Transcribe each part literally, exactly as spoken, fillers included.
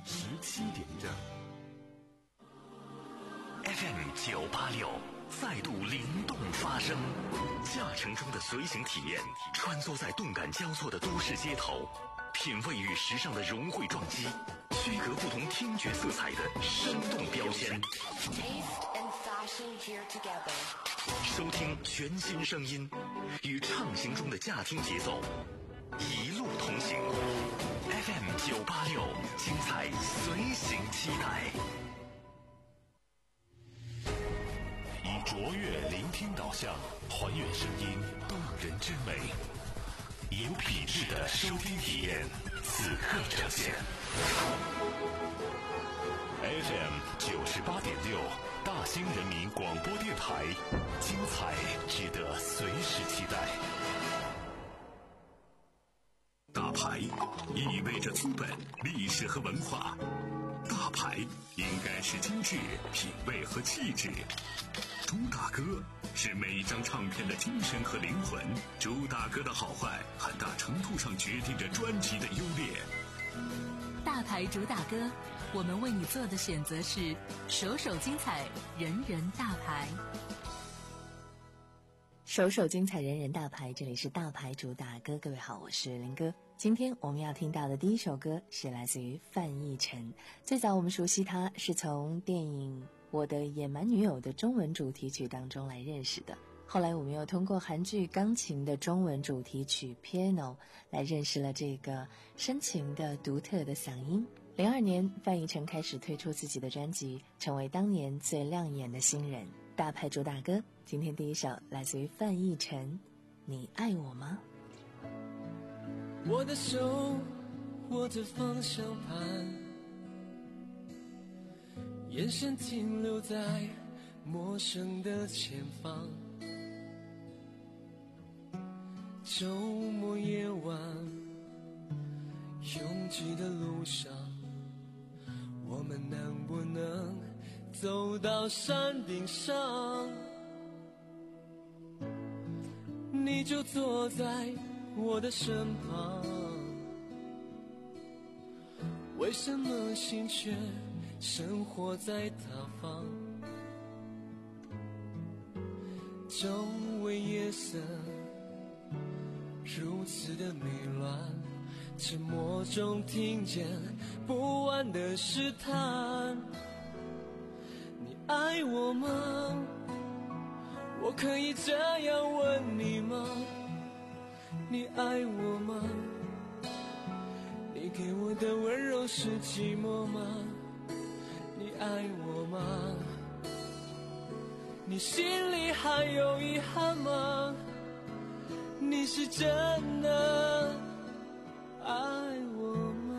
十七点整。 F M 九八六再度灵动发声，驾乘中的随行体验，穿梭在动感交错的都市街头，品味与时尚的融汇撞击，区隔不同听觉色彩的生动标签。收听全新声音，与畅行中的驾听节奏，一路同行。F M 九八六，精彩随行期待。以卓越聆听导向，还原声音动人之美，有品质的收听体验，此刻呈现。F M 九十八点六，大兴人民广播电台，精彩值得随时期待。大牌意味着资本、历史和文化，大牌应该是精致、品味和气质。朱大哥是每一张唱片的精神和灵魂，朱大哥的好坏很大程度上决定着专辑的优劣。 大牌主打歌，我们为你做的选择是首首精彩，人人大牌。 首首精彩，人人大牌，这里是大牌主打歌。各位好，我是林哥。今天我们要听到的第一首歌是来自于范逸臣。最早我们熟悉他是从电影《我的野蛮女友》的中文主题曲当中来认识的，后来我们又通过韩剧《钢琴》的中文主题曲 Piano 来认识了这个深情的独特的嗓音。零二年范逸臣开始推出自己的专辑，成为当年最亮眼的新人。大牌主打歌，今天第一首来自于范逸臣，你爱我吗？ 我的手握着方向盘，眼神停留在陌生的前方。周末夜晚拥挤的路上，我们能不能走到山顶上？你就坐在我的身旁，为什么心却生活在他方？周围夜色如此的迷乱，沉默中听见不安的试探。你爱我吗？我可以这样问你吗？你爱我吗？你给我的温柔是寂寞吗？你爱我吗？你心里还有遗憾吗？你是真的爱我吗？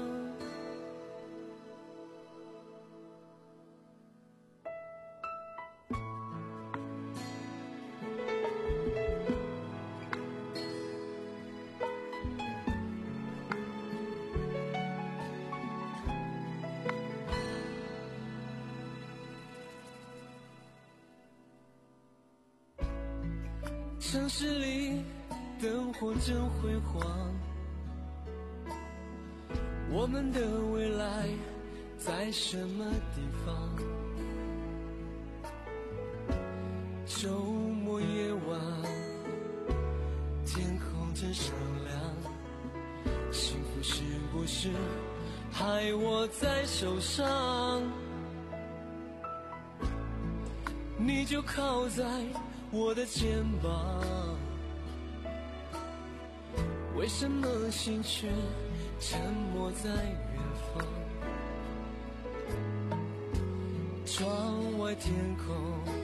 城市里灯火真辉煌，我们的未来在什么地方？周末夜晚天空真闪亮，幸福是不是还握在手上？你就靠在我的肩膀，为什么心却沉默在远方？窗外天空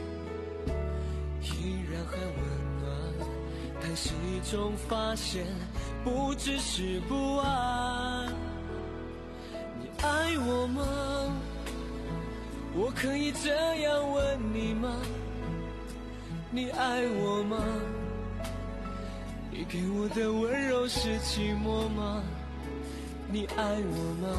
依然很温暖，叹息中发现不只是不安。你爱我吗？我可以这样问你吗？你爱我吗？你给我的温柔是寂寞吗？你爱我吗？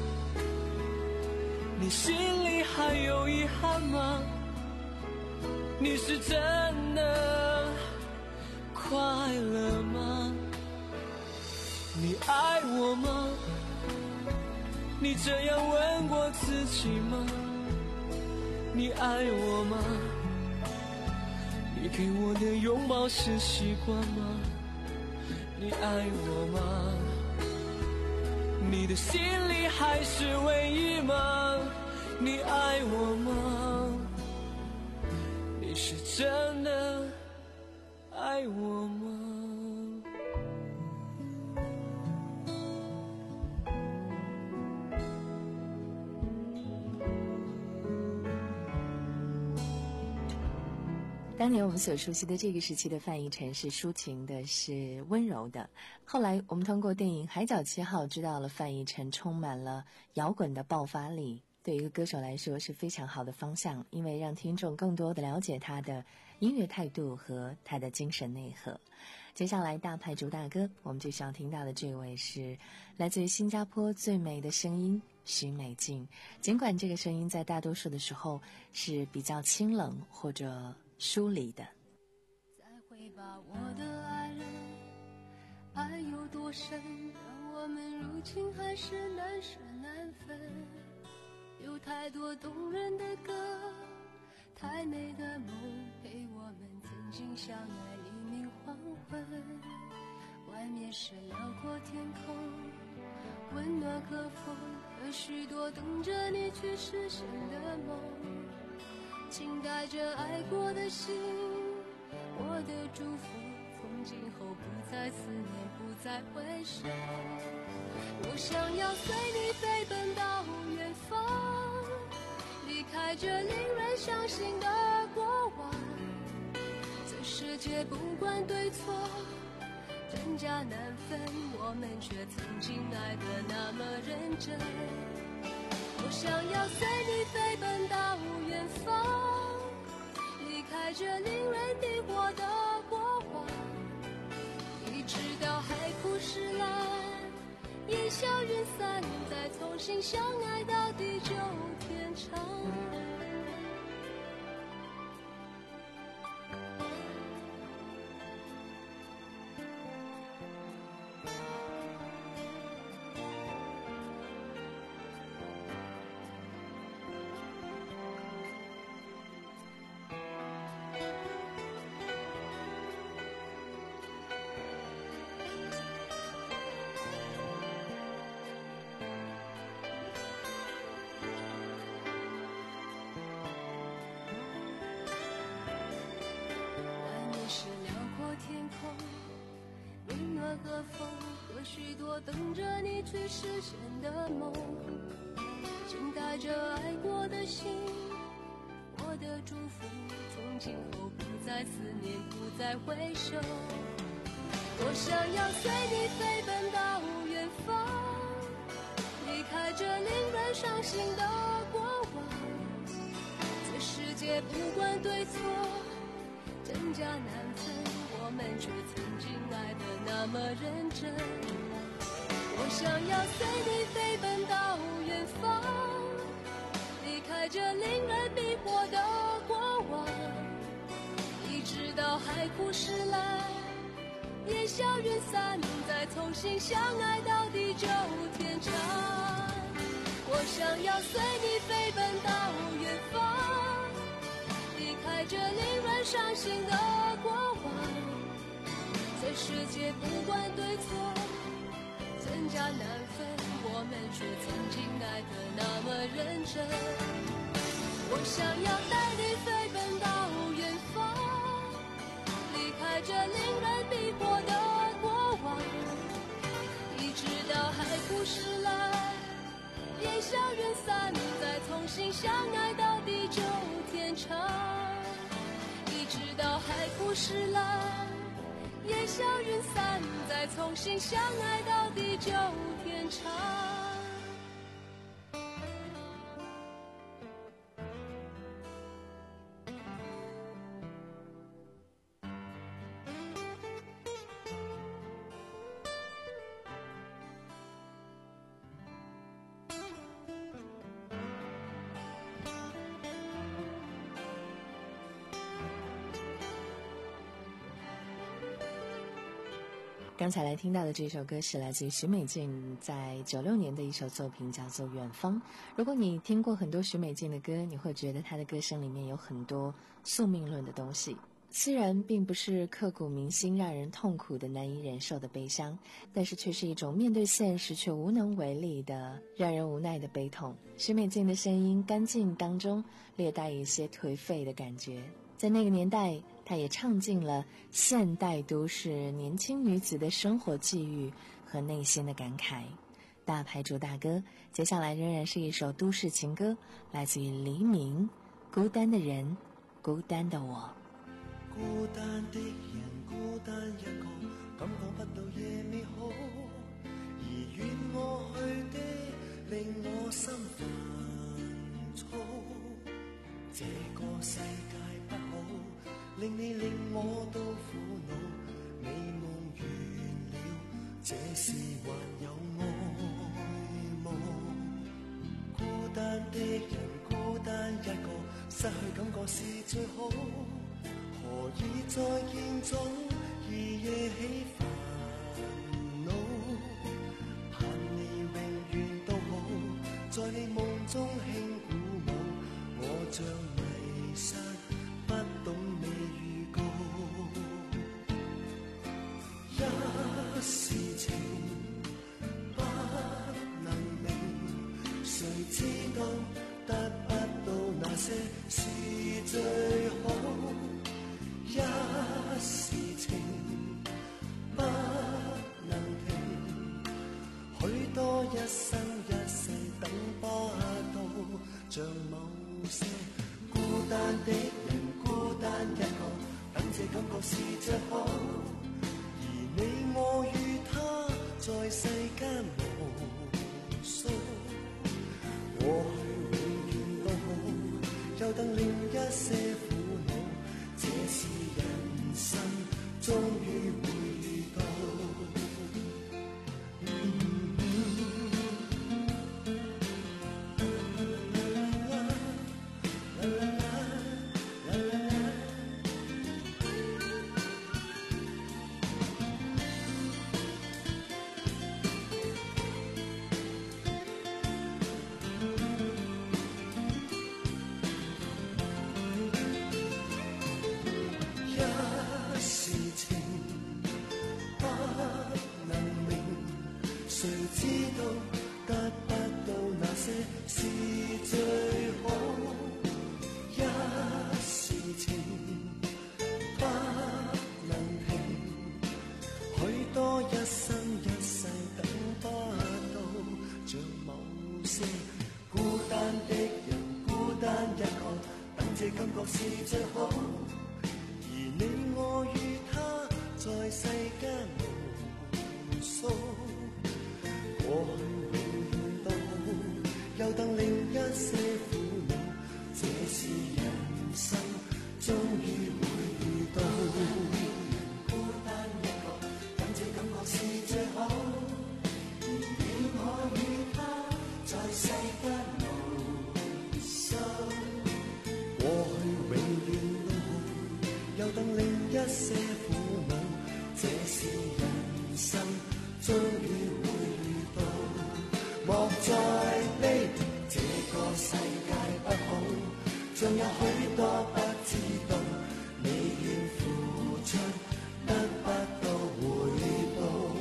你心里还有遗憾吗？你是真的快乐吗？你爱我吗？ 你这样问过自己吗？你爱我吗？你给我的拥抱是习惯吗？你爱我吗？你的心里还是唯一吗？你爱我吗？你是真的爱我吗？ 当年我们所熟悉的这个时期的范逸臣是抒情的，是温柔的。后来我们通过电影《海角七号》知道了范逸臣充满了摇滚的爆发力，对一个歌手来说是非常好的方向，因为让听众更多的了解他的音乐态度和他的精神内核。接下来大牌主打歌，我们就想听到的这位是来自于新加坡最美的声音许美静。尽管这个声音在大多数的时候是比较清冷或者疏离的。 再会吧我的爱人，爱有多深，让我们如今还是难舍难分。有太多动人的歌，太美的梦，陪我们曾经相爱黎明黄昏。外面是辽阔天空，温暖和风，和许多等着你去实现的梦。请带着爱过的心，我的祝福，从今后不再思念，不再回首。我想要随你飞奔到远方，离开这令人伤心的过往。这世界不管对错，真假难分，我们却曾经爱得那么认真。我想要随你飞奔到远方，离开这令人迷惑的过往，一直到海枯石烂，烟消云散，再重新相爱到地久天长。和风，和许多等着你去实现的梦。请带着爱过的心，我的祝福，从今后不再思念，不再回首。我想要随你飞奔到远方，离开这令人伤心的过往。这世界不管对错，真假难分，我们却曾经爱得那么认真。我想要随你飞奔到远方，离开这令人迷惑的过往，一直到海枯石烂，烟消云散，再重新相爱到地久天长。我想要随你飞奔到远方，离开这令人伤心的过往。这世界不管对错，真假难分，我们却曾经爱得那么认真。我想要带你飞奔到远方，离开这令人迷惑的过往，一直到海枯石烂，烟消云散，再重新相爱到地久天长。一直到海枯石烂，烟消云散，再重新相爱到地久天长。 刚才来听到的这首歌是来自于许美静在九六年的一首作品，叫做《远方》。如果你听过很多许美静的歌，你会觉得她的歌声里面有很多宿命论的东西。虽然并不是刻骨铭心让人痛苦的难以忍受的悲伤，但是却是一种面对现实却无能为力的让人无奈的悲痛。许美静的声音干净当中略带一些颓废的感觉，在那个年代她也唱尽了现代都市年轻女子的生活际遇和内心的感慨。大牌主打歌，接下来仍然是一首都市情歌，来自于黎明，孤单的人，孤单的我。 孤單的人，孤單一個，感覺不到夜美好，而遠我去的令我心煩躁。這個世界不好，令你令我都苦惱，美夢完了，這時還有愛慕。孤單的人，孤單一個，失去感覺是最好。何以在現中而夜起煩惱？盼你永遠都好，在你夢中輕鼓舞，我像迷失，不懂你預告。一時情不能明，誰知道得不到那些是最好。一時情不能停，許多一生一世等不到，像某些孤單的人，孤單一個，等這感覺是最好。而你我與他在世間無數，過去永遠都好，又等另一些苦惱。這是人生，終於會遇到。誰知道得不到那些是最好？一時情不能停，許多一生一世等不到，像某些孤單的人，孤單一個，等這感覺是最好。而你我與他在世間無數。過去永遠都好，又等另一些苦惱，這是人生，終於會遇到。孤單一個，等這感覺是最好。而你我與他在世間無數，過去永遠都好，又等另一些苦惱，這是人生，終於會。莫再悲，這個世界不好，仲有許多不知道，你願付出得不到回報。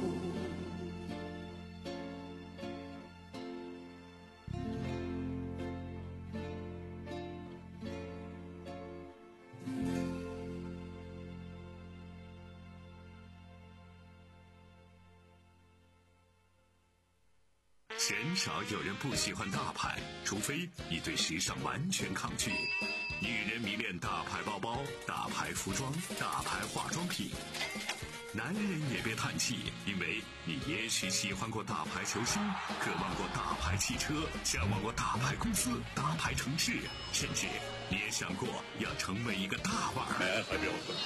鲜少有人不喜欢大牌，除非你对时尚完全抗拒。女人迷恋大牌包包、大牌服装、大牌化妆品。男人也别叹气，因为你也许喜欢过大牌球星，渴望过大牌汽车，向往过大牌公司、大牌城市，甚至你也想过要成为一个大腕儿。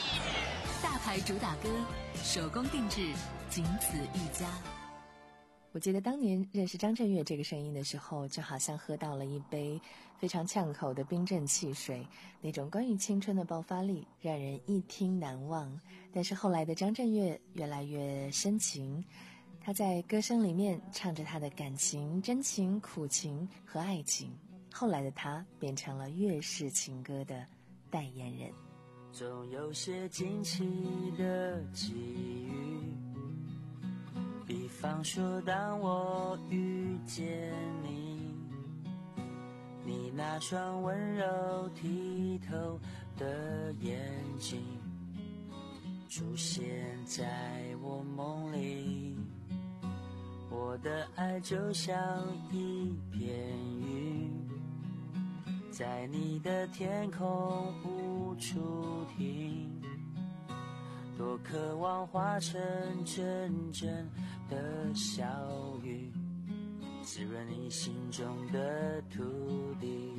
大牌主打歌，手工定制，仅此一家。 我记得当年认识张震岳这个声音的时候，就好像喝到了一杯非常呛口的冰镇汽水，那种关于青春的爆发力让人一听难忘。但是后来的张震岳越来越深情，他在歌声里面唱着他的感情、真情、苦情和爱情。后来的他变成了粤式情歌的代言人。 总有些惊奇的际遇，比方说当我遇见你，你那双温柔剔透的眼睛出现在我梦里，我的爱就像一片云，在你的天空无处停，多渴望化成阵阵的小雨，滋润你心中的土地。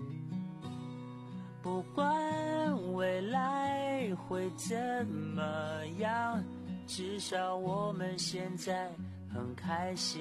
不管未来会怎么样，至少我们现在很开心。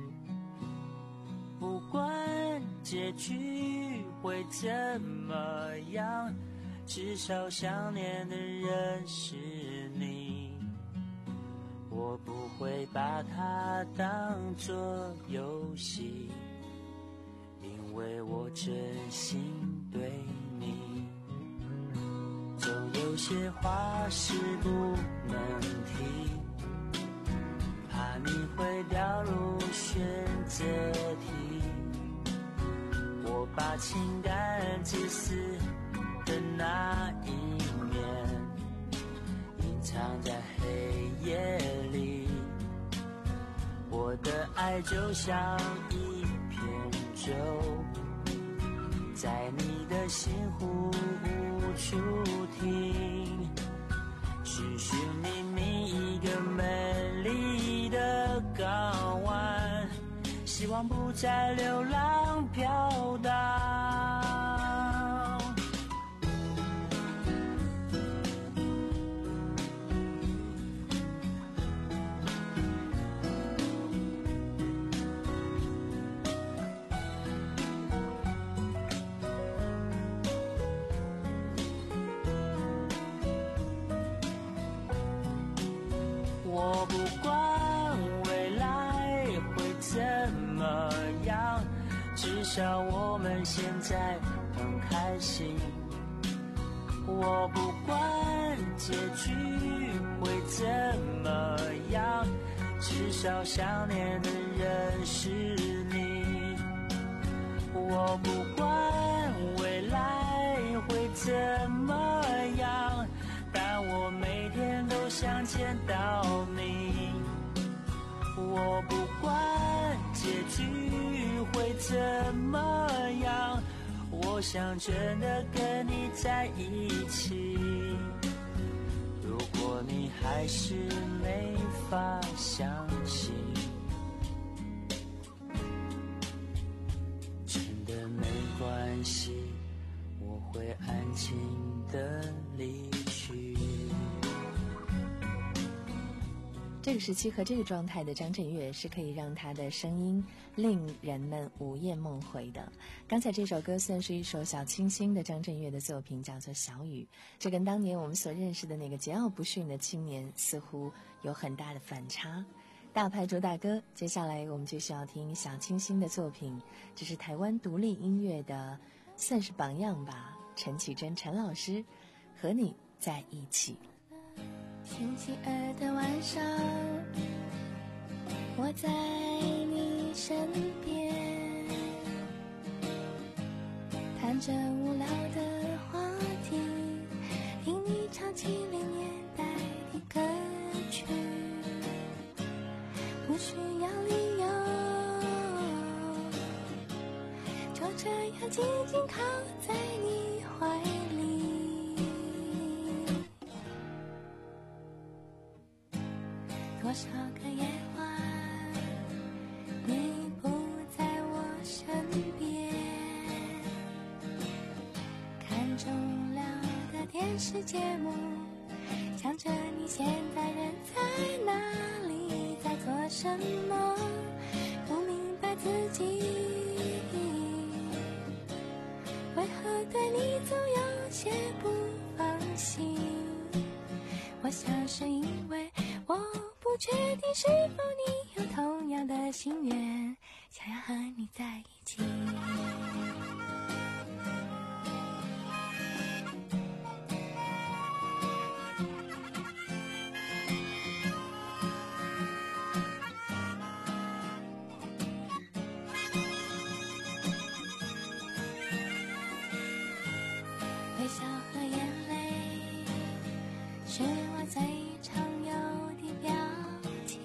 不管结局会怎么样，至少想念的人是你。我不会把它当作游戏，因为我真心对你。总有些话是不能提，怕你会掉入选择题。我把情感自私的那一面隐藏在黑夜里，我的爱就像一片舟，在你的心湖无处停，寻寻觅觅一个美丽的港湾，希望不再流浪飘荡。我不管未来会怎么样，至少我们现在很开心。我不管结局会怎么样，至少想念的人是你。我不管未来会怎么样，但我每天都想见到你。我不管结局会怎么样，我想真的跟你在一起。如果你还是没法相信，真的没关系，我会安静的离去。 这个时期和这个状态的张震岳是可以让他的声音令人们午夜梦回的。刚才这首歌算是一首小清新的张震岳的作品，叫做《小雨》，这跟当年我们所认识的那个桀骜不驯的青年似乎有很大的反差。大牌主打歌，接下来我们就需要听小清新的作品，这是台湾独立音乐的算是榜样吧，陈绮贞陈老师，和你在一起。 星期二的晚上，我在你身边，谈着无聊的话题，听你唱七零年代的歌曲，不需要理由，就这样静静靠在你怀里。多少个夜晚，你不在我身边，看重要的电视节目，想着你现在人在哪里，在做什么， 是否你有同样的心愿，想要和你在一起？微笑和眼泪是我最常有的表情，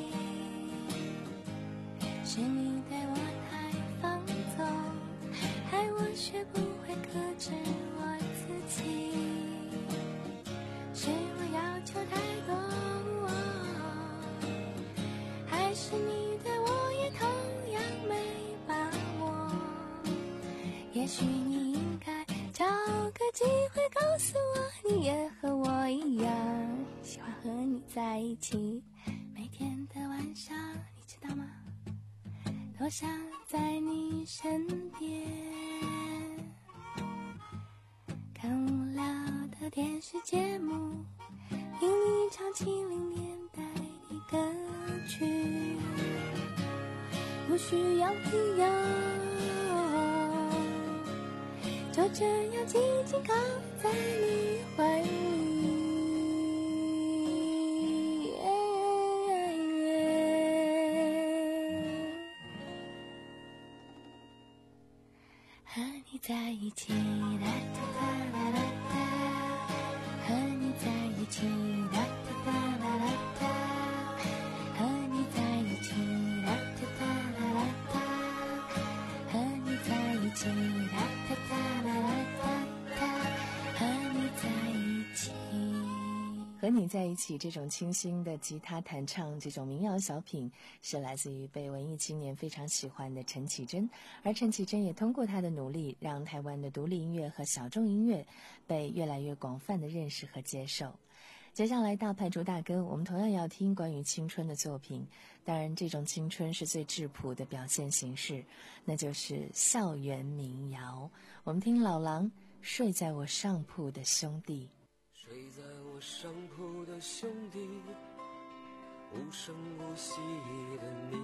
是你对我太放纵，害我学不会克制我自己，是我要求太多，还是你对我也同样没把握？也许你应该找个机会告诉我，你也和我一样喜欢和你在一起。每天的晚上，你知道吗？都想在你身边，看无聊的电视节目，听你唱七零年代的歌曲，不需要理由，就这样静静靠在你怀里，和你在一起，啦哒哒啦啦哒，和你在一起，啦哒哒啦啦哒，和你在一起，啦哒哒啦啦哒，和你在一起，啦哒哒啦啦哒，和你在一起。 和你在一起这种清新的吉他弹唱，这种民谣小品，是来自于被文艺青年非常喜欢的陈绮贞，而陈绮贞也通过她的努力，让台湾的独立音乐和小众音乐被越来越广泛的认识和接受。接下来大牌主大歌，我们同样要听关于青春的作品，当然这种青春是最质朴的表现形式，那就是校园民谣。我们听老狼，睡在我上铺的兄弟。 睡在我上铺的兄弟，无声无息的你，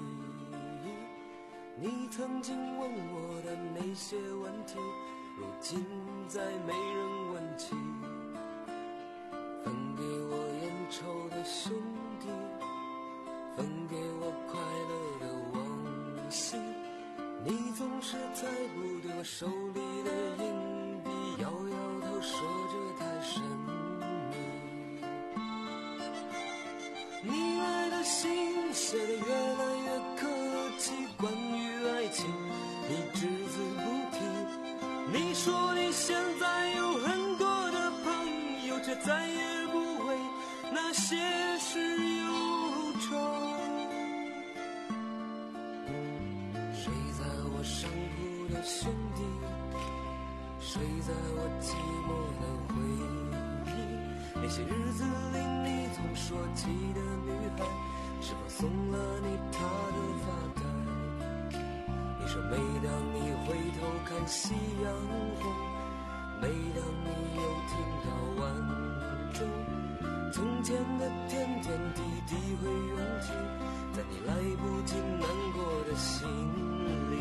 你曾经问我的那些问题，如今再没人问起。分给我烟抽的兄弟，分给我快乐的往昔，你总是猜不对我手里的硬币，摇摇头说着太神秘。你来的信写得越来越客气，关于爱情你只字不提。你说你现在有很多的朋友，却再也不为那些事忧愁。睡在我上铺的兄弟，睡在我寂寞的回忆，那些日子里你总说起的女孩，是否送了你她的发带？你说每当你回头看夕阳红，每当你又听到晚钟，从前的点点滴滴会涌进在你来不及难过的心里。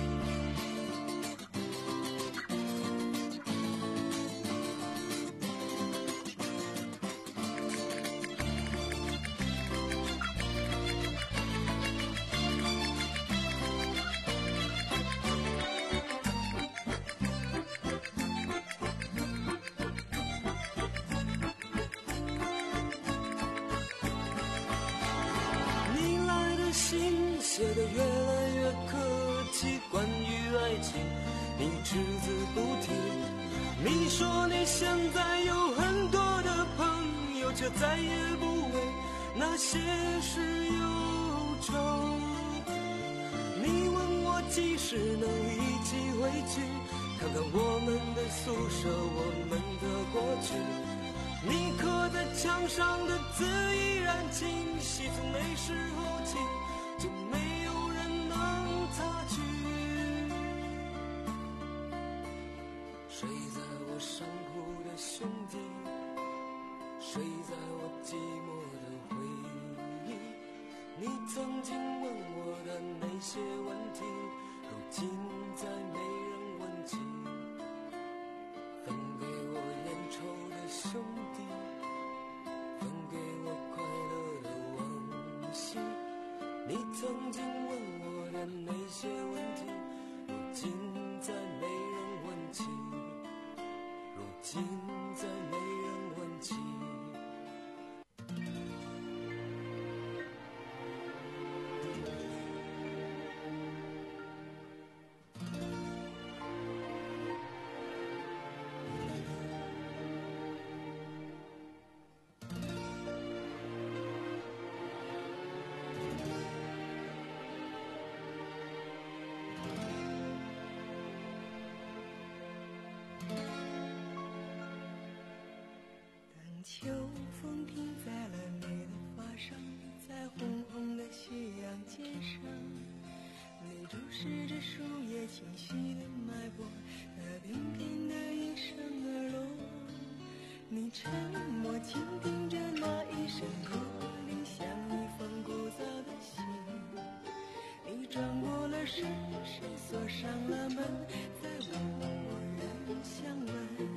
写得越来越客气，关于爱情你只字不提。你说你现在有很多的朋友，却再也不为那些事忧愁。你问我几时能一起回去，看看我们的宿舍，我们的过去。你刻在墙上的字依然清晰，从那时候起就没有人能擦去。睡在我上铺的兄弟，睡在我寂寞的回忆， 你曾经问我的那些问题，如今再没人问起。分给我烟抽的兄弟，分给我快乐的往昔。你曾经问我的那些问题，如今再没人问起，如今再没人问起。 秋风停在了你的发上，在红红的夕阳肩上，你注视着树叶清晰的脉搏，那翩翩的应声而落。你沉默倾听着那一声驼铃，像一封古早的信。你转过了身，谁锁上了门，再无人相问。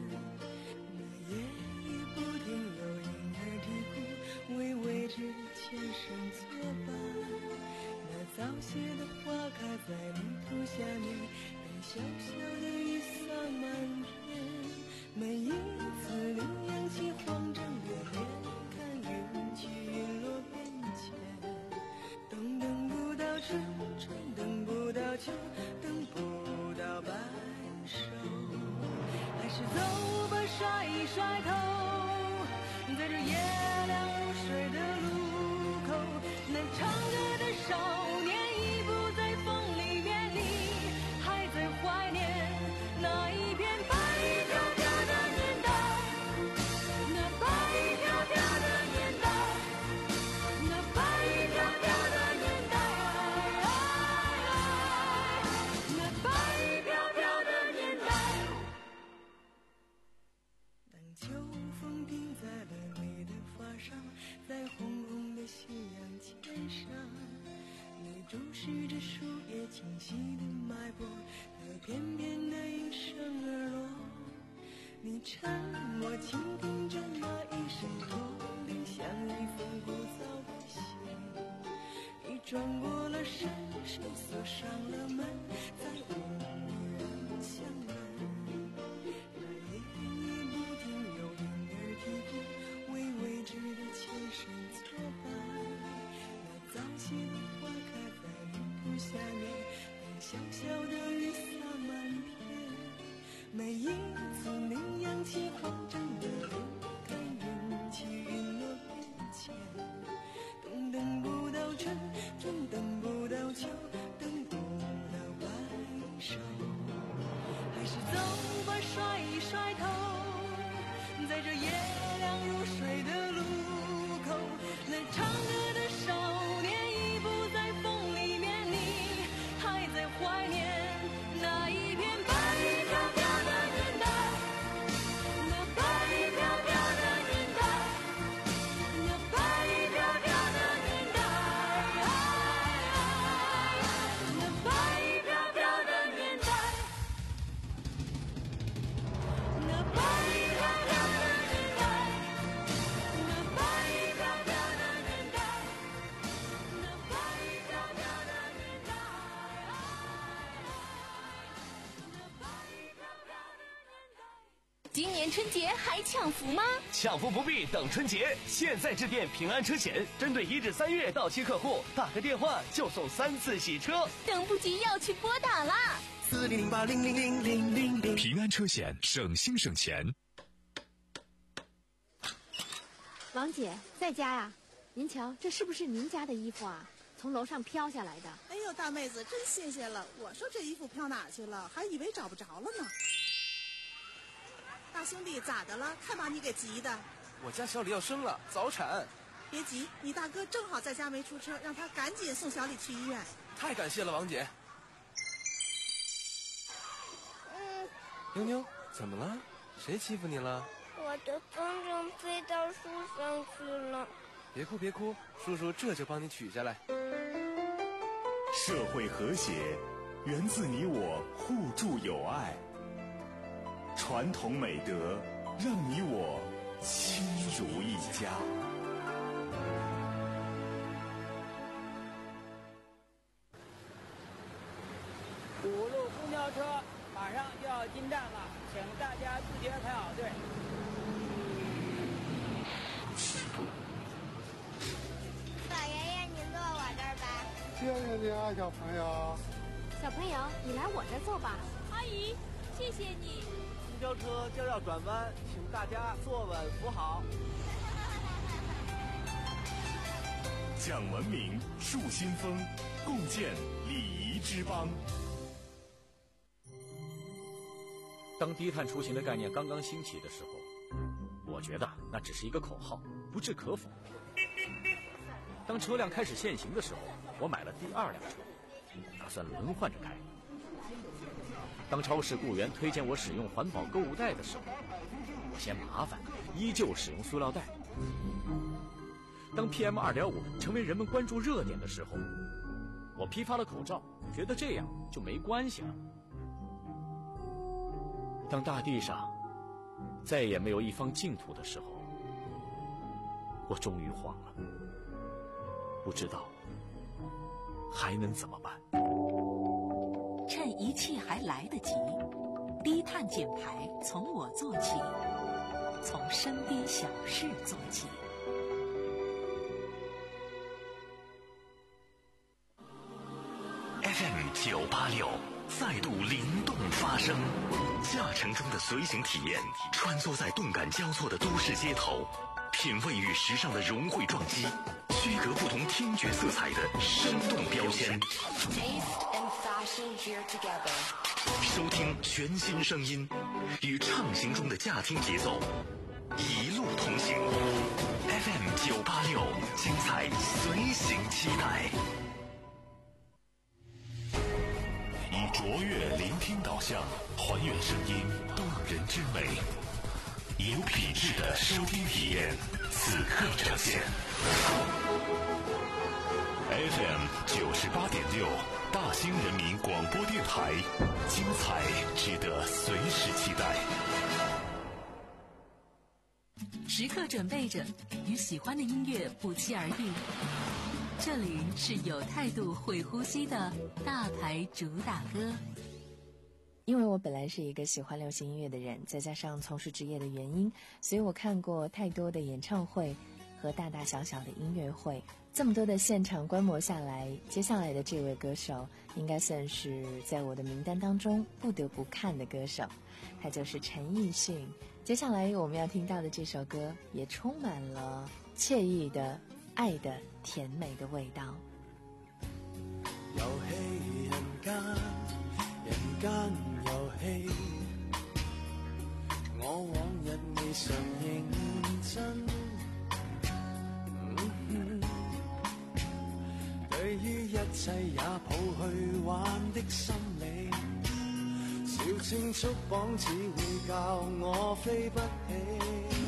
前生作伴，那早谢的花开在泥土下面，被小小的雨洒满天。每一次你扬起慌张的脸，看云起云落变迁。冬等不到春，春等不到秋，等不到白首，还是走吧，甩一甩头，在这夜凉如水的路。那唱歌的少年已不在风里面，你还在怀念那一片白衣飘飘的年代，那白衣飘飘的年代，那白衣飘飘的年代，那白衣飘飘的年代。当秋风停在了你的发上，在红红的夕阳肩上，你注视着树叶清晰的脉搏，那翩翩的应声而落。你沉默倾听着那一声驼铃，像一封古早的信。你转过了身，谁锁上了门，再无人相问。那夜夜不停有婴儿啼哭，为未知的前生作伴。那早谢的花开在泥土下面，被小小的雨洒满天。每一次你扬起慌张的脸，看云起云落变迁。冬等不到春，春等不到秋，等不到白首，还是走吧，甩一甩头，在这夜凉如水的路口，那唱歌的少年已不在风里面，你还在怀念那一片白衣飘飘的年代，那白衣飘飘的年代，那白衣飘飘的年代，那白衣飘飘的年代，那白衣飘飘的年代，那白衣飘飘的年代，那白衣飘飘的年代，那白衣飘飘的年代。 今年春节还抢福吗？ 抢福不必等春节，现在致电平安车险，针对一至三月到期客户，打个电话就送三次洗车。 等不及要去拨打啦！ 四零零八零零零零零零。 平安车险，省心省钱。 王姐在家呀？您瞧，这是不是您家的衣服啊？从楼上飘下来的。 哎呦，大妹子真新鲜了！我说这衣服飘哪去了，还以为找不着了呢。大兄弟，咋的了？看把你给急的。 我家小李要生了，早产。 别急，你大哥正好在家没出车，让他赶紧送小李去医院。 太感谢了，王姐。 嗯， 妞妞，怎么了？谁欺负你了？ 我的风筝飞到树上去了。 别哭别哭，叔叔这就帮你取下来。 社会和谐源自你我互助友爱，传统美德让你我亲如一家。 五路公交车马上就要进站了，请大家自觉排好队。 老爷爷，您坐我这儿吧。 谢谢你啊，小朋友。 小朋友，你来我这儿坐吧。 阿姨，谢谢你。 公交车将要转弯，请大家坐稳扶好。 讲文明，树新风，共建礼仪之邦。 当低碳出行的概念刚刚兴起的时候，我觉得那只是一个口号，不置可否。当车辆开始限行的时候，我买了第二辆车，打算轮换着开。当超市雇员推荐我使用环保购物袋的时候，我嫌麻烦，依旧使用塑料袋。当 P M 二点五 成为人们关注热点的时候，我批发了口罩，觉得这样就没关系了。当大地上再也没有一方净土的时候，我终于慌了，不知道还能怎么办。 趁一切还来得及，低碳减排从我做起，从身边小事做起。 F M 九八六再度灵动发声，驾乘中的随行体验，穿梭在动感交错的都市街头，品味与时尚的融汇撞击，区隔不同听觉色彩的生动标签。收听全新声音，与畅行中的驾听节奏，一路同行。F M 九八六，精彩随行期待。以卓越聆听导向，还原声音动人之美，以有品质的收听体验，此刻呈现。F M 九十八点六，大兴人民广播电台，精彩值得随时期待。 时刻准备着，与喜欢的音乐不期而遇。这里是有态度、会呼吸的大牌主打歌。 因为我本来是一个喜欢流行音乐的人，再加上从事职业的原因，所以我看过太多的演唱会和大大小小的音乐会。这么多的现场观摩下来，接下来的这位歌手应该算是在我的名单当中不得不看的歌手，他就是陈奕迅。接下来我们要听到的这首歌也充满了惬意的爱的甜美的味道。 遊戲人間，人間遊戲，我往日未常認真。嗯、對於一切也抱去玩的心理，小青束綁只會教我飛不起，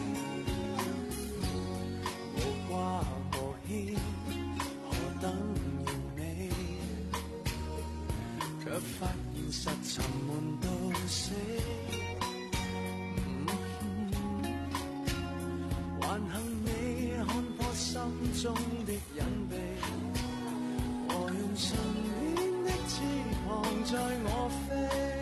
無掛無牽，何等完美，卻發現實沉悶到死。嗯、還幸你看破心中的隱秘，和用上面的翅膀載我飛。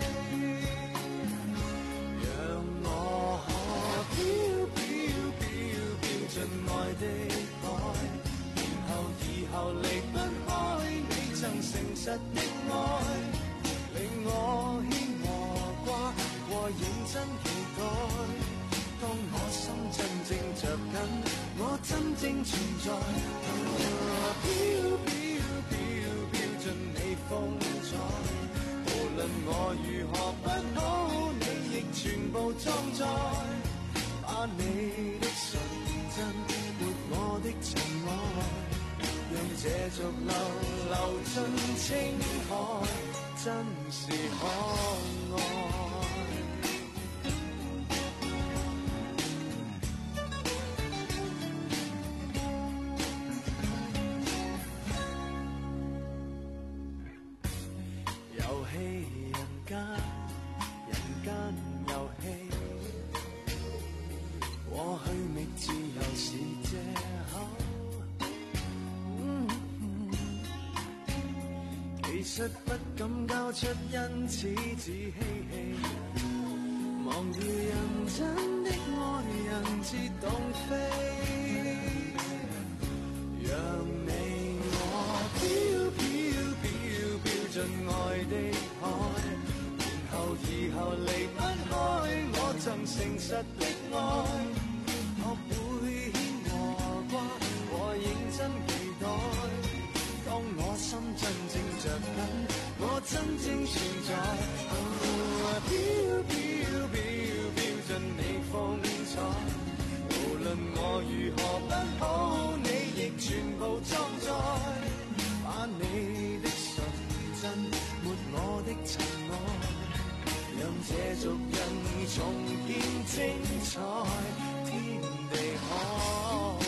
盡愛的海，然後以後離不開你曾誠實的愛，令我牽和掛和認真期待。當我心真正着緊，我真正存在。飄飄飄飄進你風采，無論我如何不好，你亦全部裝載，把你的純沒我的情愛，讓這逐流流進青海，真是可愛。 實不敢交出，因此只嬉戲。忘掉認真的愛人自動飛，讓你我飄飄飄飄進愛的海，然後以後離不開我曾誠實的愛，學會牽和掛，我認真期待，當我心真正着緊，我真正存在。哦，飄飄飄飄進你風采，無論我如何不好，你亦全部裝載，把你的純真抹我的塵埃，讓這族人重見精彩，天地可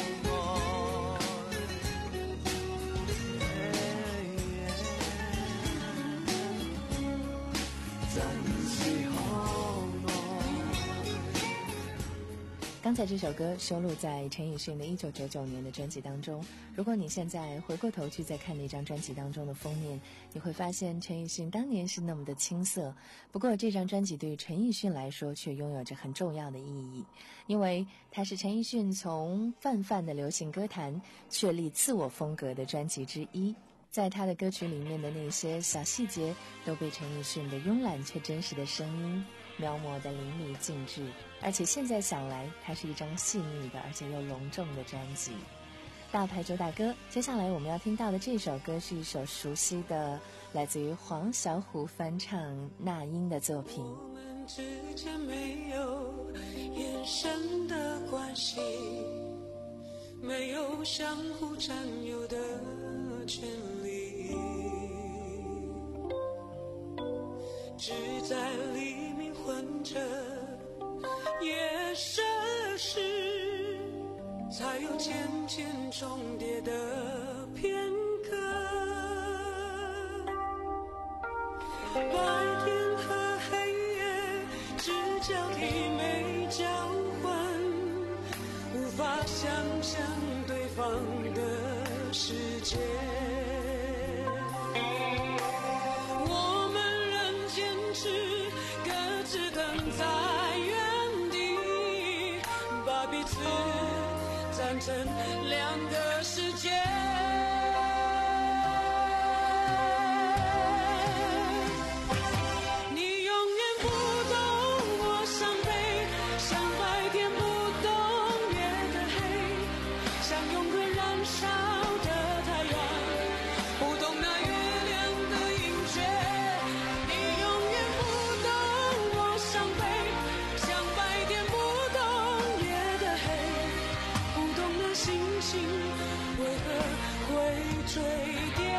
刚才这首歌收录在陈奕迅的一九九九年的专辑当中。如果你现在回过头去再看那张专辑当中的封面，你会发现陈奕迅当年是那么的青涩。不过这张专辑对于陈奕迅来说却拥有着很重要的意义，因为它是陈奕迅从泛泛的流行歌坛确立自我风格的专辑之一。在他的歌曲里面的那些小细节都被陈奕迅的慵懒却真实的声音描摹得淋漓尽致，而且现在想来它是一张细腻的而且又隆重的专辑。大牌周大哥，接下来我们要听到的这首歌是一首熟悉的来自于黄小琥翻唱那英的作品。 我们之间没有眼神的关系，没有相互占有的权利，只在黎明混着夜深时，才有渐渐重叠的片刻。白天和黑夜只交替没交换，无法想象对方的世界。我们仍坚持各自等在原地，把彼此站成两个世界。你永远不懂我伤悲，像白天不懂夜的黑，像永恒燃烧的太阳，不懂那月亮的盈缺。你永远不懂我伤悲，像白天不懂夜的黑，不懂那星星为何会坠跌。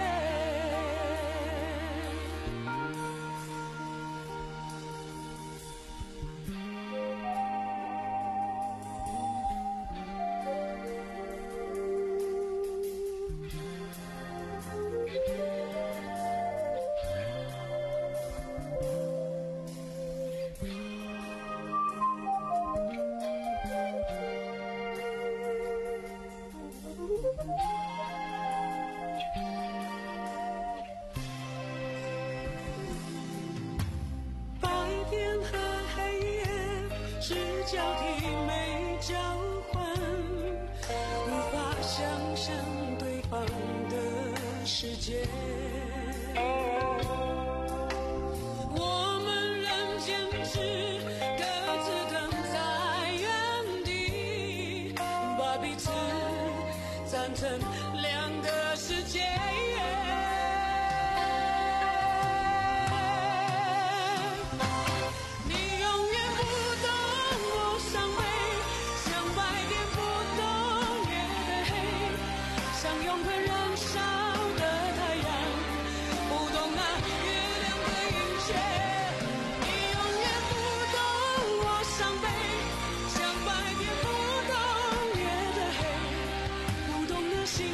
白天和黑夜是交替没交换，无法想象对方的世界。我们仍坚持各自等在原地，把彼此站成两个世界。你永远不懂我伤悲，像白天不懂夜的黑，像永恒燃烧的太阳，不懂那月亮的盈缺。你永远不懂我伤悲，像白天不懂夜的黑，不懂那星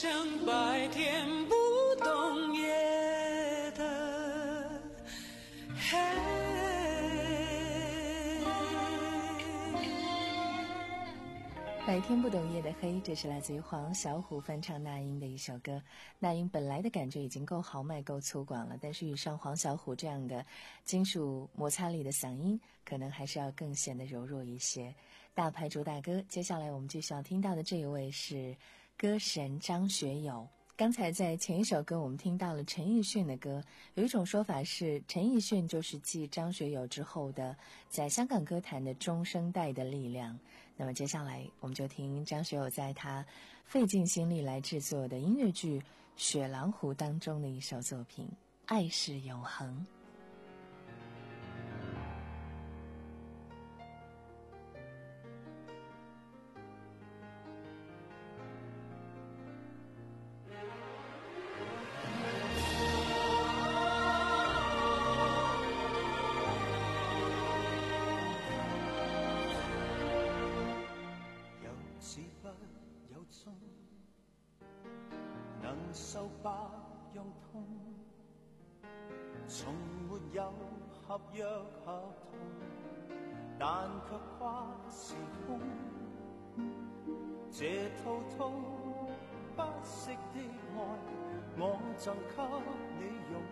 像白天不懂夜的黑。 白天不懂夜的黑，这是来自于黄小琥翻唱那英的一首歌。那英本来的感觉已经够豪迈够粗犷了，但是遇上黄小琥这样的金属摩擦力的嗓音，可能还是要更显得柔弱一些。大牌主打歌，接下来我们继续要听到的这一位是歌神张学友。刚才在前一首歌我们听到了陈奕迅的歌，有一种说法是陈奕迅就是继张学友之后的在香港歌坛的中生代的力量。那么接下来我们就听张学友在他费尽心力来制作的音乐剧《雪狼湖》当中的一首作品《爱是永恒》。 受百樣痛，從沒有合約合同，但卻跨時空。這滔滔不息的愛，我贈給你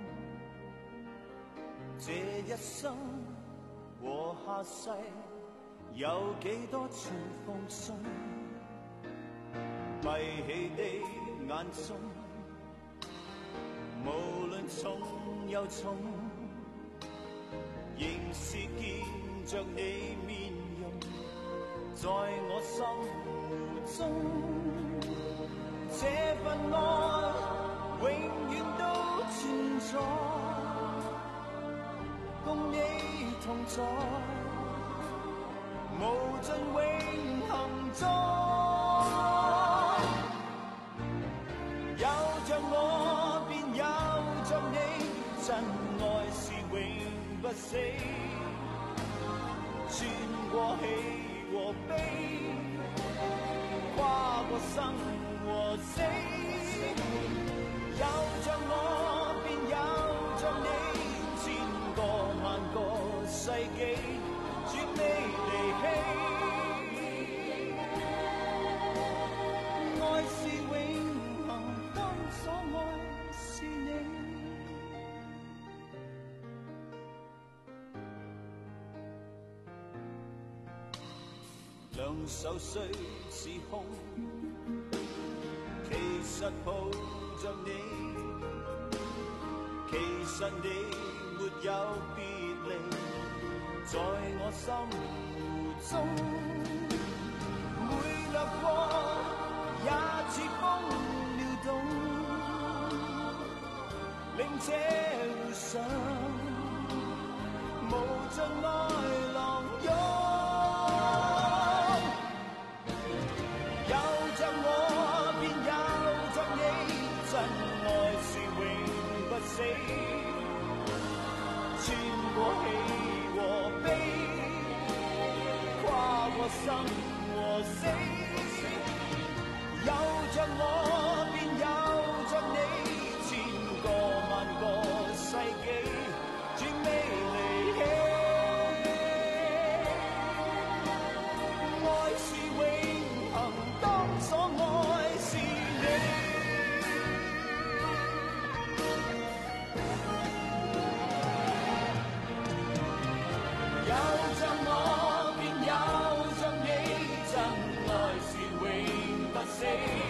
用。這一生和下世，有幾多次放鬆？閉起的眼中，無論重又重，仍是見着你面容，在我心湖中，這份愛永遠都存在，共你同在，無盡永恆中。有着我便有着你，真愛是永不死，穿過喜和悲，跨過生和死。有着我便有着你，千個萬個世紀，絕未離棄。愛是永恆，當所愛是你。兩手雖是空，其實抱着你，其實你沒有別離，在我心湖中，每掠過也似風撩動，令這湖上無盡愛浪湧。有着我便有着你，真愛是永不死，穿過喜和悲，跨過生和死。有着我便有着你，千個萬個世紀，絕未離棄。愛是永恆，當所愛是你。有着我便有着你，真愛是永不死，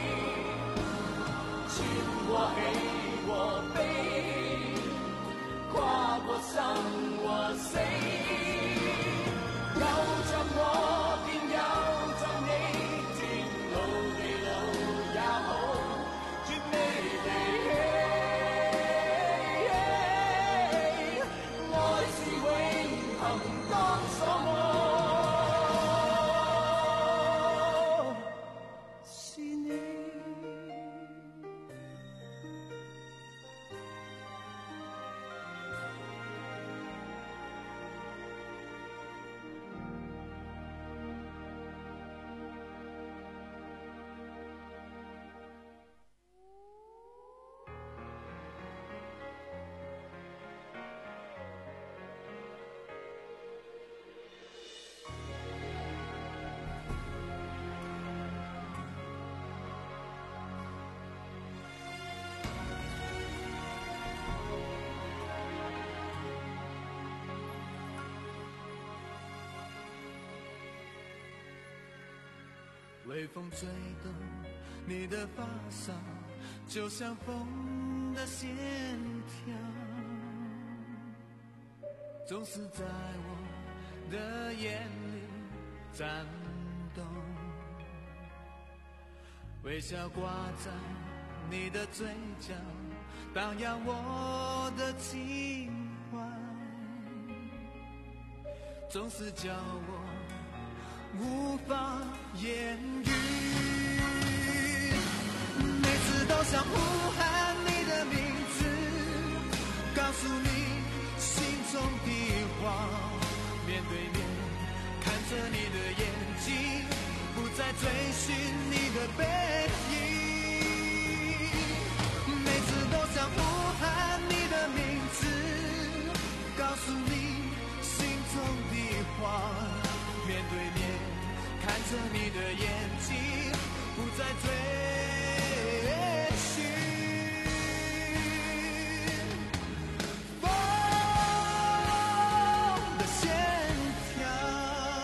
穿過喜和悲，跨過生和死。有着我便有着你，天老地老也好，絕未離棄。愛是永恆，當所愛是你。 微风吹动你的发梢，就像风的线条，总是在我的眼里颤动。微笑挂在你的嘴角，荡漾我的情怀，总是叫我无法言语。每次都想呼喊你的名字，告诉你心中的话，面对面看着你的眼睛，不再追寻你的背影。每次都想呼喊你的名字，告诉你心中的话，面对面看着你的眼睛，不再追寻风的线条。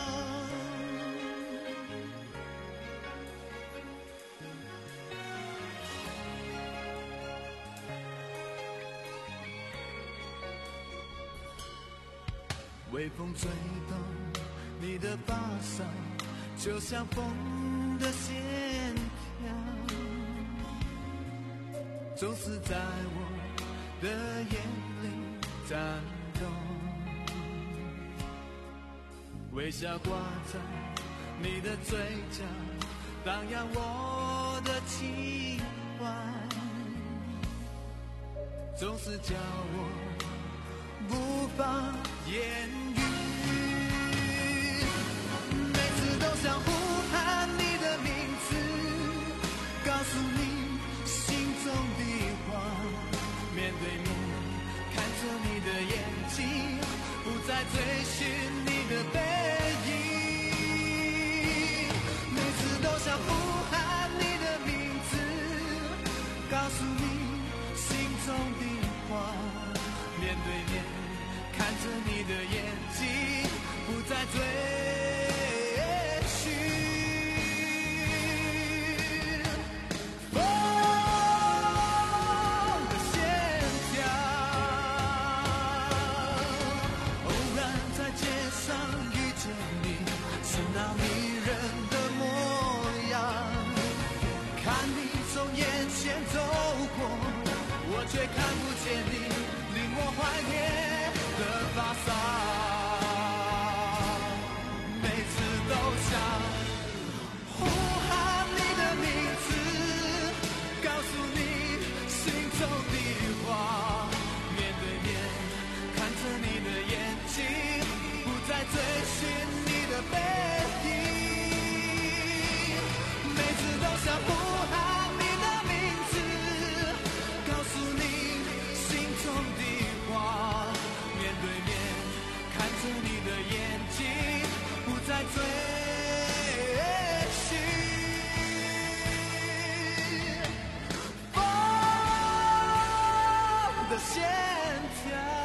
微风吹动你的发梢，就像风的线条，总是在我的眼里颤动。微笑挂在你的嘴角，荡漾我的情怀，总是叫我无法言语。每次都想呼喊你的名字，告诉你心中的话，面对面看着你的眼睛，不再追寻你的背影。每次都想呼喊你的名字，告诉你心中的话，面对面看着你的眼睛，不再追寻风的线条。偶然在街上遇见你，是那迷人的模样，看你从眼前走过，我却看不见你令我怀念的发梢。每次都想呼喊你的名字，告诉你心中的话，面对面看着你的眼睛，不再追寻你的背影。每次都想呼喊你的名字，告诉你心中的话，面对面看着你的眼睛，不再追寻风的线条。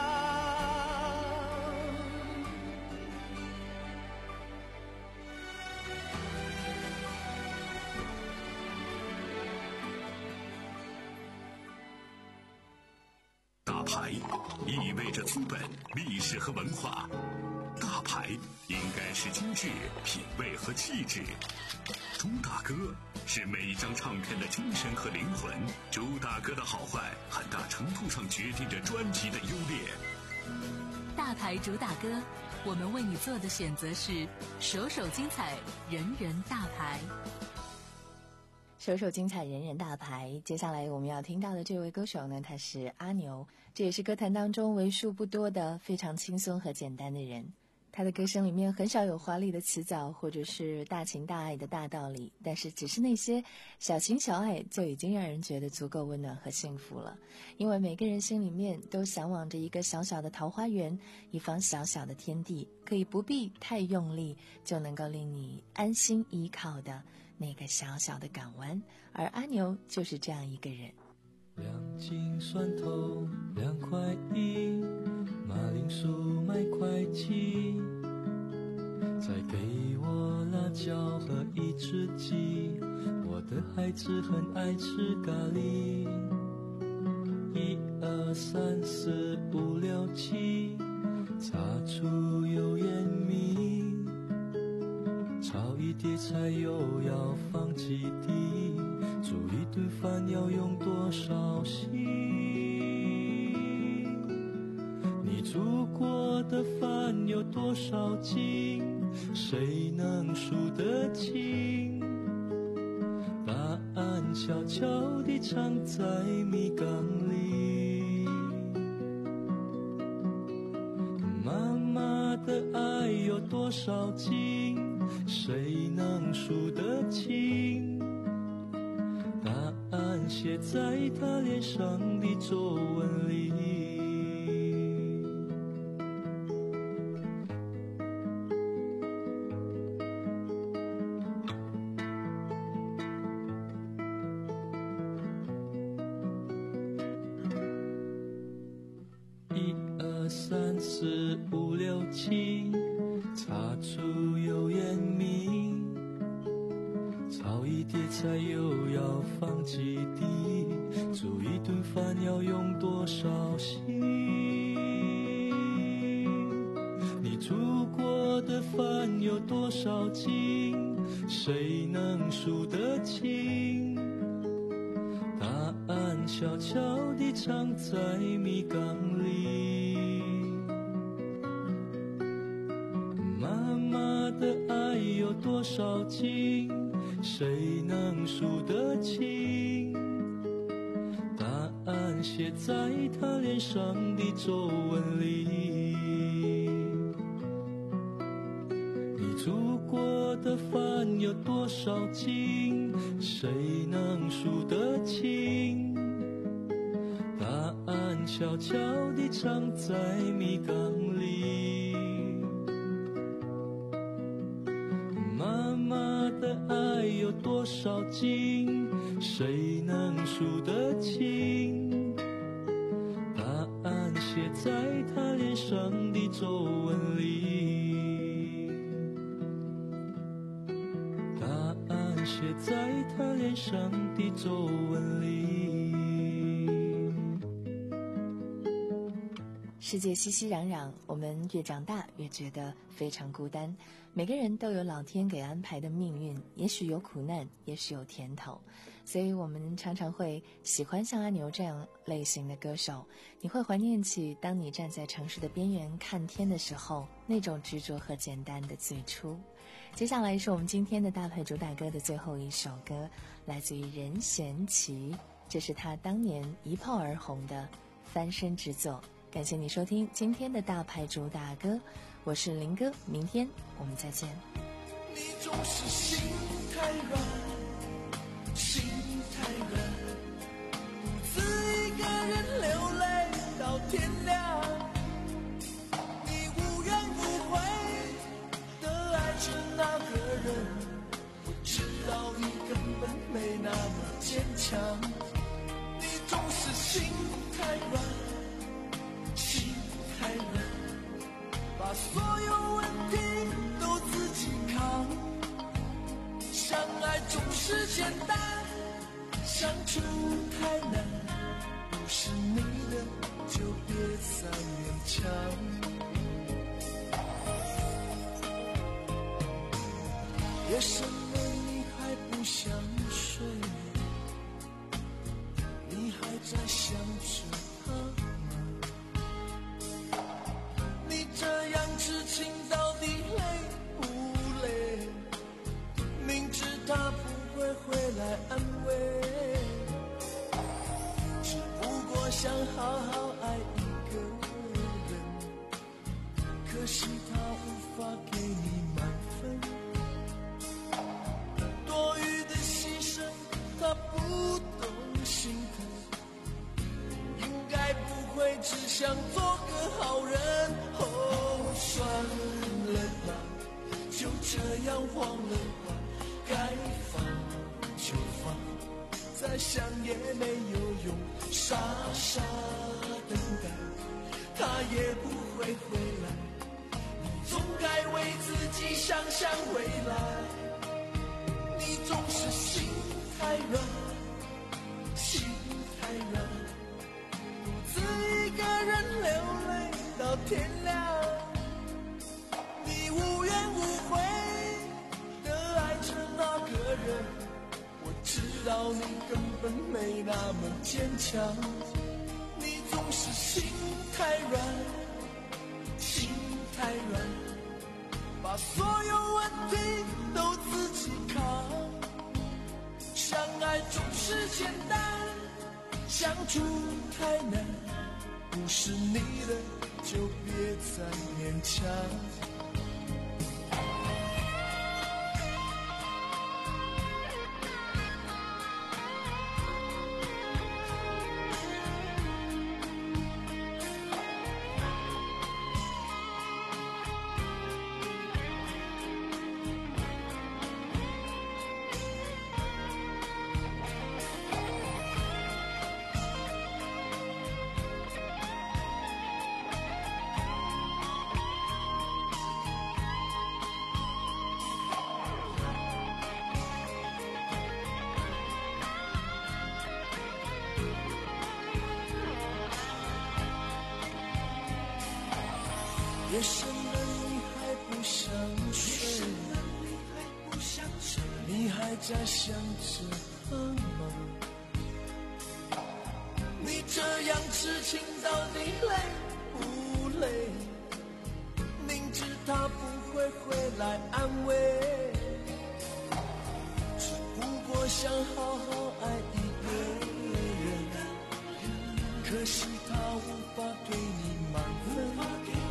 大牌意味着资本、历史和文化，大牌应该是精致、品味和气质。朱大哥是每一张唱片的精神和灵魂，朱大哥的好坏很大程度上决定着专辑的优劣。 大牌主打歌，我们为你做的选择是首首精彩，人人大牌。 首首精彩，人人大牌。接下来我们要听到的这位歌手呢，他是阿牛，这也是歌坛当中为数不多的非常轻松和简单的人。他的歌声里面很少有华丽的词藻，或者是大情大爱的大道理，但是只是那些小情小爱就已经让人觉得足够温暖和幸福了。因为每个人心里面都向往着一个小小的桃花源，一方小小的天地，可以不必太用力就能够令你安心依靠的那个小小的港湾。而阿牛就是这样一个人。 两斤蒜头两块一，马铃薯买块几， 再给我辣椒和一只鸡，我的孩子很爱吃咖喱。一二三四五六七，擦出油盐米，炒一碟菜又要放几滴，煮一顿饭要用多少心？你煮过的饭有多少斤？谁能数得清？答案悄悄地藏在米缸里。妈妈的爱有多少斤？谁能数得清？答案写在她脸上的皱纹里。一二三四五六七，擦出油盐米，炒一碟菜又要放几滴，煮一顿饭要用多少心？你煮过的饭有多少斤？谁能数得清？答案悄悄地藏在米缸里。妈妈的爱有多少斤？谁能数得清？答案写在她脸上的皱纹里。你煮过的饭有多少斤？谁能数得清？答案悄悄地藏在米缸里。妈妈的爱有多少斤？谁能数得清？答案写在她脸上的皱纹里。答案写在她脸上的皱纹里。 世界熙熙攘攘，我们越长大越觉得非常孤单。每个人都有老天给安排的命运，也许有苦难，也许有甜头，所以我们常常会喜欢像阿牛这样类型的歌手。你会怀念起当你站在城市的边缘看天的时候，那种执着和简单的最初。接下来是我们今天的大牌主打歌的最后一首歌，来自于任贤齐，这是他当年一炮而红的翻身之作。感谢你收听今天的大牌主打歌，我是林哥，明天我们再见。 你总是心太软，心太软，独自一个人流泪到天亮。你无怨无悔的爱着那个人，我知道你根本没那么坚强。你总是心太软，心太软，把所有问题都自己扛。相爱总是简单，相处太难，不是你的就别再勉强。夜深了你还不想睡，你还在想着他吗？你这样痴情到底累不累？明知他不会回来安慰，只不过想好好爱一个人，可惜他无法给你满分，多余的牺牲他不懂心疼，应该不会只想做个好人。哦，算了吧，就这样忘了吧，该放就放，再想也没有用，傻傻等待，他也不会回来，你总该为自己想想未来。你总是心太软，心太软，独自一个人流泪到天亮。你无怨无悔的爱着那个人，我知道你根本没那么坚强。你总是心太软，心太软，把所有问题都自己扛。相爱总是简单，相处太难，不是你的就别再勉强。夜深了你还不想睡，你还在想着吗？你这样痴情到底累不累？明知他不会回来安慰，只不过想好好爱一个人，可惜他无法给你满分。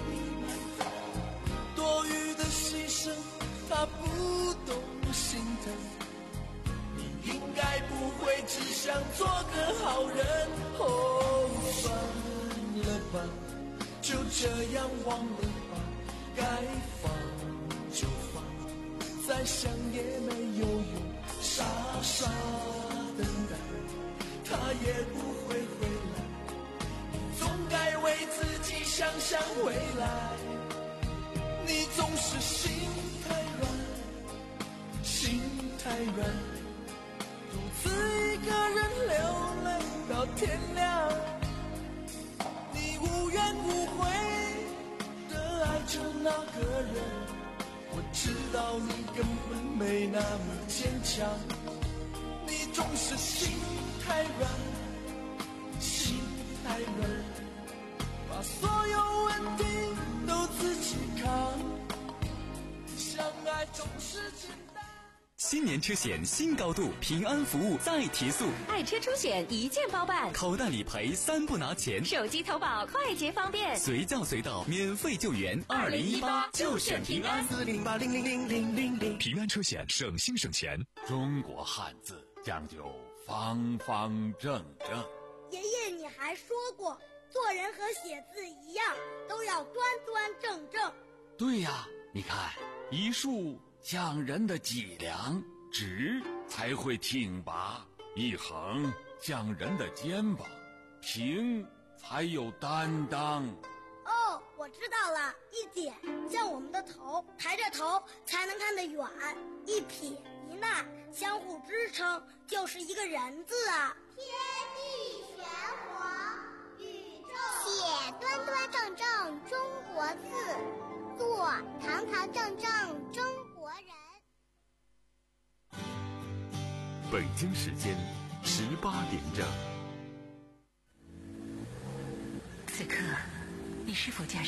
多余的牺牲他不懂心疼，你应该不会只想做个好人。哦，算了吧，就这样忘了吧，该放就放，再想也没有用，傻傻等待他也不会回来。你总该为自己想想未来。你总是心太软，心太软，独自一个人流泪到天亮。你无怨无悔的爱着那个人，我知道你根本没那么坚强。你总是心太软，心太软，把所有问题都自己扛。相爱总是简单。 新年车险新高度，平安服务再提速， 爱车出险一键包办， 口袋理赔三不拿钱， 手机投保快捷方便， 随叫随到免费救援。 二零一八就选平安， 四零八零零零零零零。 平安车险省心省钱。 中国汉字讲究方方正正。 爷爷，你还说过，做人和写字一样，都要端端正正。 对呀，你看一竖像人的脊梁，直才会挺拔；一横像人的肩膀，平才有担当。 哦，我知道了，一点像我们的头，抬着头才能看得远；一撇一捺相互支撑，就是一个人字啊。 天地玄黄，宇宙写端端正正中国字，做堂堂正正中国人。 北京时间十八点整。 此刻，你是否驾驶